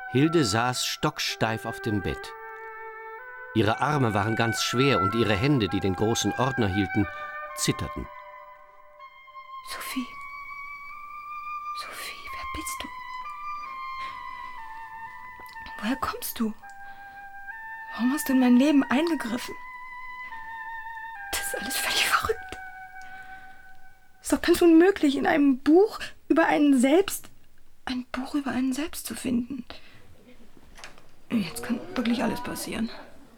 Hilde saß stocksteif auf dem Bett. Ihre Arme waren ganz schwer und ihre Hände, die den großen Ordner hielten, zitterten. Sophie. Sophie, wer bist du? Woher kommst du? Warum hast du in mein Leben eingegriffen? Das ist alles völlig verrückt. Ist doch ganz unmöglich, in einem Buch über einen selbst, ein Buch über einen selbst zu finden. Jetzt kann wirklich alles passieren.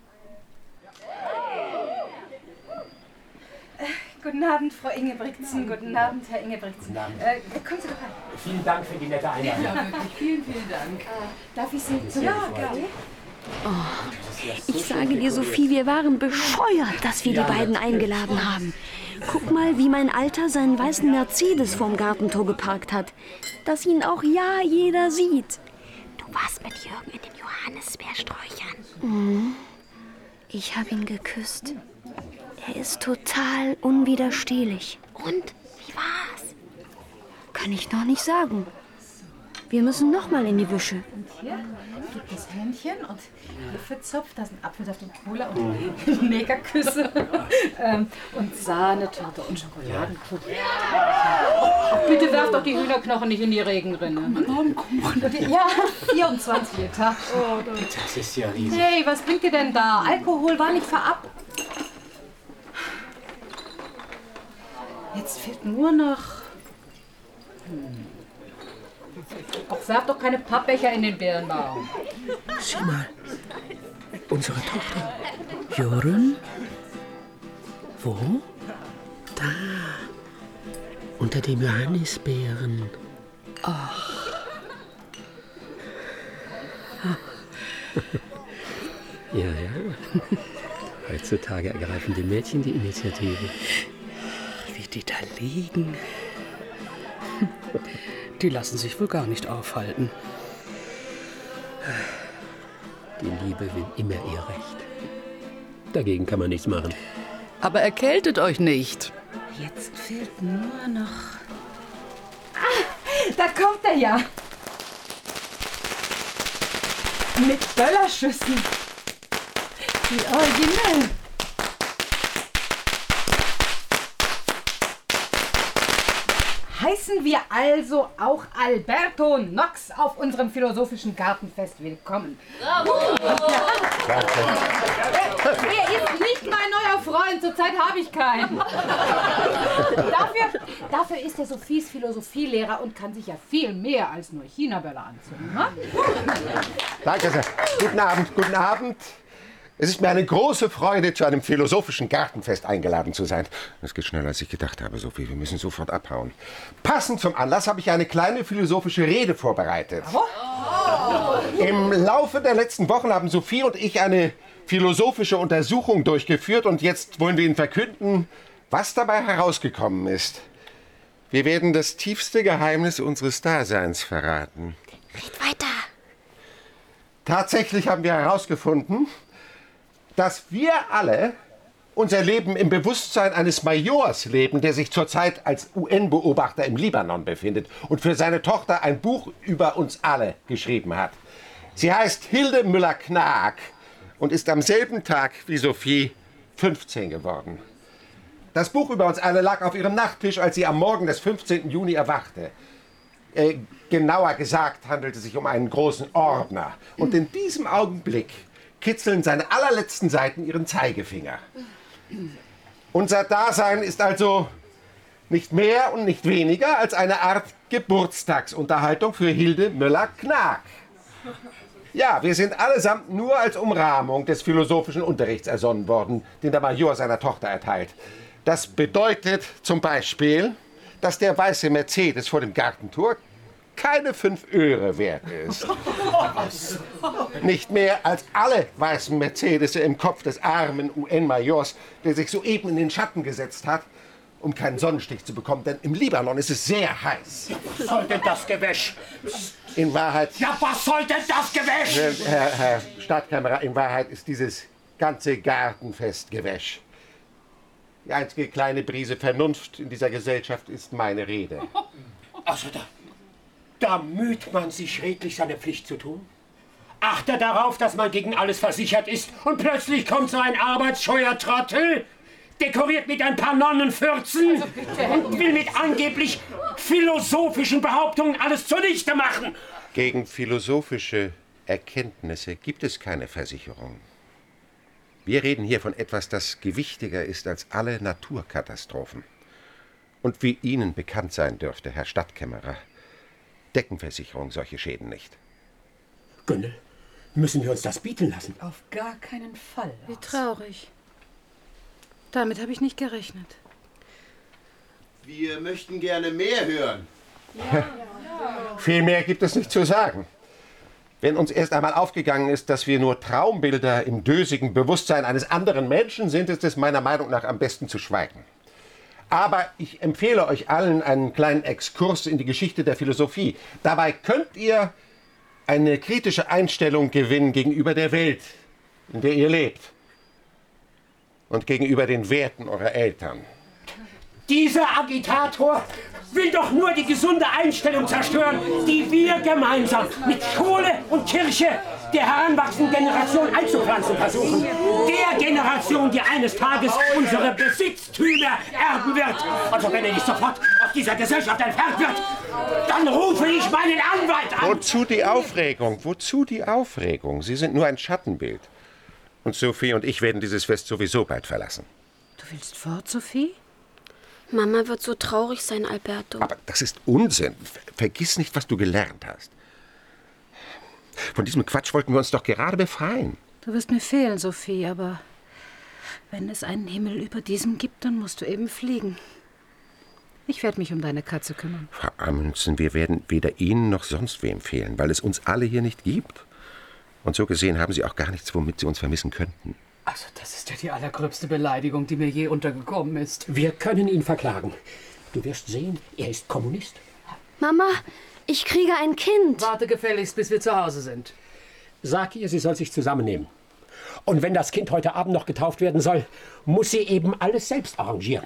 Guten Abend, Frau Ingebrigtsen. Guten Abend, Herr Ingebrigtsen. Kommen Sie doch rein. Vielen Dank für die nette Einladung. Ja, wirklich. Vielen, vielen Dank. Darf ich Sie zu? Ja, gerne. Ich sage dir, Sophie, wir waren bescheuert, dass wir die beiden eingeladen haben. Guck mal, wie mein Alter seinen weißen Mercedes vorm Gartentor geparkt hat. Dass ihn auch ja jeder sieht. Du warst mit Jürgen in den Johannisbeersträuchern. Mhm. Ich habe ihn geküsst. Er ist total unwiderstehlich. Und? Wie war's? Kann ich noch nicht sagen. Wir müssen noch mal in die Büsche. Und hier gibt es Hähnchen und Hefezopf, da sind Apfelsaft und Cola und Negerküsse und Sahnetorte und Schokoladenkuchen. Bitte werft doch die Hühnerknochen nicht in die Regenrinne. Baumkuchen. Ja, 24 jeden Tag. Oh, das ist ja riesig. Hey, was bringt ihr denn da? Alkohol war nicht verab. Jetzt fehlt nur noch... Ach, werf doch keine Pappbecher in den Birnbaum. Sieh mal, unsere Tochter. Jürgen? Wo? Da, unter dem Johannisbeeren. Ach. Ja. Heutzutage ergreifen die Mädchen die Initiative. Wie die da liegen. Die lassen sich wohl gar nicht aufhalten. Die Liebe will immer ihr Recht. Dagegen kann man nichts machen. Aber erkältet euch nicht. Jetzt fehlt nur noch... Da kommt er ja. Mit Böllerschüssen. Wie originell. Heißen wir also auch Alberto Nox auf unserem philosophischen Gartenfest willkommen. Bravo! Er ist nicht mein neuer Freund, zurzeit habe ich keinen. Dafür ist er Sophies Philosophielehrer und kann sich ja viel mehr als nur China-Böller anzünden. Ne? Danke sehr. Guten Abend, guten Abend. Es ist mir eine große Freude, zu einem philosophischen Gartenfest eingeladen zu sein. Es geht schneller, als ich gedacht habe, Sophie. Wir müssen sofort abhauen. Passend zum Anlass habe ich eine kleine philosophische Rede vorbereitet. Im Laufe der letzten Wochen haben Sophie und ich eine philosophische Untersuchung durchgeführt und jetzt wollen wir Ihnen verkünden, was dabei herausgekommen ist. Wir werden das tiefste Geheimnis unseres Daseins verraten. Red weiter. Tatsächlich haben wir herausgefunden, dass wir alle unser Leben im Bewusstsein eines Majors leben, der sich zurzeit als UN-Beobachter im Libanon befindet und für seine Tochter ein Buch über uns alle geschrieben hat. Sie heißt Hilde Müller-Knaak und ist am selben Tag wie Sophie 15 geworden. Das Buch über uns alle lag auf ihrem Nachttisch, als sie am Morgen des 15. Juni erwachte. Genauer gesagt handelt es sich um einen großen Ordner. Und in diesem Augenblick kitzeln seine allerletzten Seiten ihren Zeigefinger. Unser Dasein ist also nicht mehr und nicht weniger als eine Art Geburtstagsunterhaltung für Hilde Müller-Knaak. Ja, wir sind allesamt nur als Umrahmung des philosophischen Unterrichts ersonnen worden, den der Major seiner Tochter erteilt. Das bedeutet zum Beispiel, dass der weiße Mercedes vor dem Gartentor keine 5 Öre wert ist. Nicht mehr als alle weißen Mercedes im Kopf des armen UN-Majors, der sich soeben in den Schatten gesetzt hat, um keinen Sonnenstich zu bekommen, denn im Libanon ist es sehr heiß. Was soll denn das Gewäsch? In Wahrheit... Ja, was soll denn das Gewäsch? Herr Stadtkämmerer, in Wahrheit ist dieses ganze Gartenfest Gewäsch. Die einzige kleine Prise Vernunft in dieser Gesellschaft ist meine Rede. Also da müht man sich redlich seine Pflicht zu tun? achte darauf, dass man gegen alles versichert ist. Und plötzlich kommt so ein arbeitsscheuer Trottel, dekoriert mit ein paar Nonnenfürzen und will mit angeblich philosophischen Behauptungen alles zunichte machen. Gegen philosophische Erkenntnisse gibt es keine Versicherung. Wir reden hier von etwas, das gewichtiger ist als alle Naturkatastrophen. Und wie Ihnen bekannt sein dürfte, Herr Stadtkämmerer, decken Versicherungen solche Schäden nicht. Günnel, müssen wir uns das bieten lassen? Auf gar keinen Fall. Wie traurig. Damit habe ich nicht gerechnet. Wir möchten gerne mehr hören. Viel mehr gibt es nicht zu sagen. Wenn uns erst einmal aufgegangen ist, dass wir nur Traumbilder im dösigen Bewusstsein eines anderen Menschen sind, ist es meiner Meinung nach am besten zu schweigen. Aber ich empfehle euch allen einen kleinen Exkurs in die Geschichte der Philosophie. Dabei könnt ihr eine kritische Einstellung gewinnen gegenüber der Welt, in der ihr lebt. Und gegenüber den Werten eurer Eltern. Dieser Agitator will doch nur die gesunde Einstellung zerstören, die wir gemeinsam mit Schule und Kirche der heranwachsenden Generation einzupflanzen versuchen. Der Generation, die eines Tages unsere Besitztümer erben wird. Also wenn er nicht sofort aus dieser Gesellschaft entfernt wird, dann rufe ich meinen Anwalt an. Wozu die Aufregung? Wozu die Aufregung? Sie sind nur ein Schattenbild. Und Sophie und ich werden dieses Fest sowieso bald verlassen. Du willst fort, Sophie? Mama wird so traurig sein, Alberto. Aber das ist Unsinn. Vergiss nicht, was du gelernt hast. Von diesem Quatsch wollten wir uns doch gerade befreien. Du wirst mir fehlen, Sophie, aber wenn es einen Himmel über diesem gibt, dann musst du eben fliegen. Ich werde mich um deine Katze kümmern. Frau Amundsen, wir werden weder Ihnen noch sonst wem fehlen, weil es uns alle hier nicht gibt. Und so gesehen haben Sie auch gar nichts, womit Sie uns vermissen könnten. Also, das ist ja die allergröbste Beleidigung, die mir je untergekommen ist. Wir können ihn verklagen. Du wirst sehen, er ist Kommunist. Mama, ich kriege ein Kind. Warte gefälligst, bis wir zu Hause sind. Sag ihr, sie soll sich zusammennehmen. Und wenn das Kind heute Abend noch getauft werden soll, muss sie eben alles selbst arrangieren.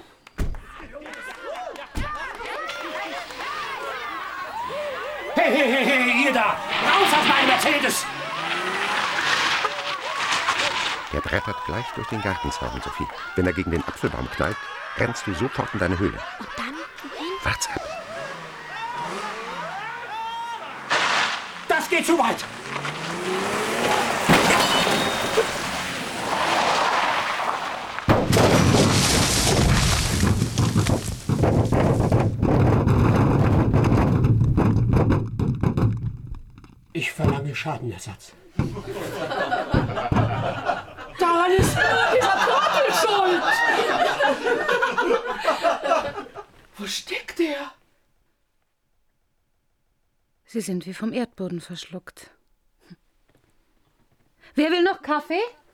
Hey, hey, hey, hey, ihr da! Raus aus meinem Mercedes! Der brettert gleich durch den Gartenzaun, Sophie. Wenn er gegen den Apfelbaum knallt, rennst du sofort in deine Höhle. Und dann? Wohin? Wart's ab. Das geht zu weit! Ich verlange Schadenersatz. Daran ist dieser Trottel schuld! Wo steckt er? Sie sind wie vom Erdboden verschluckt. Wer will noch Kaffee?